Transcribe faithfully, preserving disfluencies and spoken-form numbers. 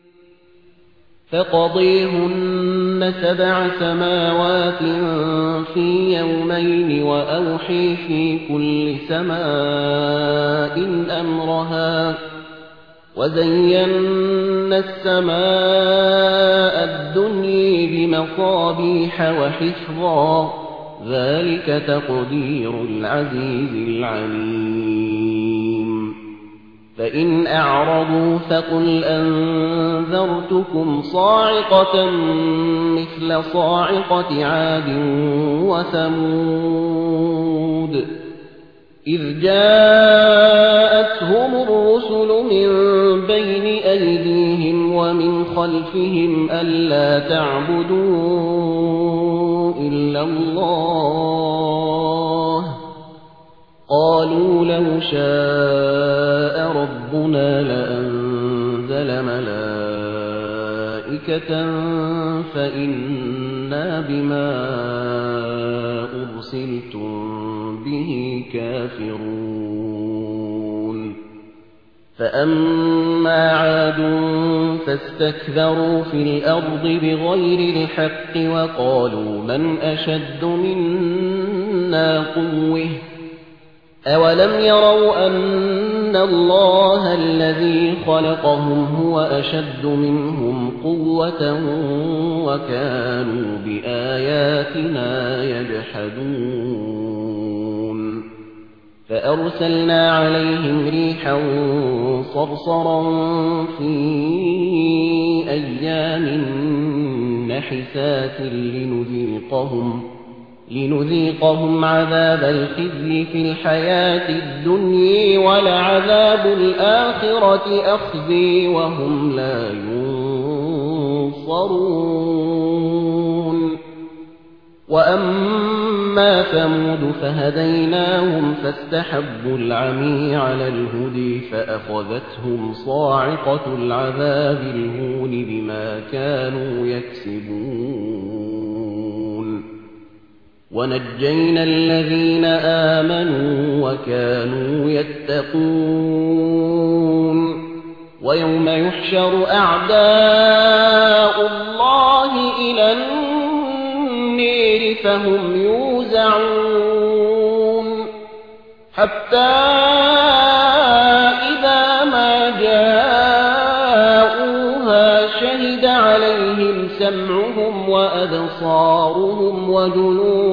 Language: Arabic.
فقضيهن سبع سماوات في يومين وأوحي في كل سماء أمرها وزينا السماء الدنيا بمصابيح وحفظا ذلك تقدير العزيز العليم فإن أعرضوا فقل أنذرتكم صاعقة مثل صاعقة عاد وثمود إذ جاءتهم الرسل من بين أيديهم ومن خلفهم ألا تعبدوا إلا الله قالوا لو شاء ربنا لأنزل ملائكة فإنا بما أرسلتم به كافرون فأما عاد فاستكبروا في الأرض بغير الحق وقالوا من أشد منا قوة أولم يروا أن الله الذي خلقهم هو أشد منهم قوة وكانوا بآياتنا يجحدون فأرسلنا عليهم ريحا صرصرا في أيام نحسات لنذيقهم لنذيقهم عذاب الخزي في الحياة الدنيا ولعذاب الآخرة أخزي وهم لا ينصرون وأما ثمود فهديناهم فاستحبوا العمي على الهدي فأخذتهم صاعقة العذاب الهون بما كانوا يكسبون ونجينا الذين آمنوا وكانوا يتقون ويوم يحشر أعداء الله إلى النير فهم يوزعون حتى إذا ما جاءوها شهد عليهم سمعهم وأبصارهم وجنودهم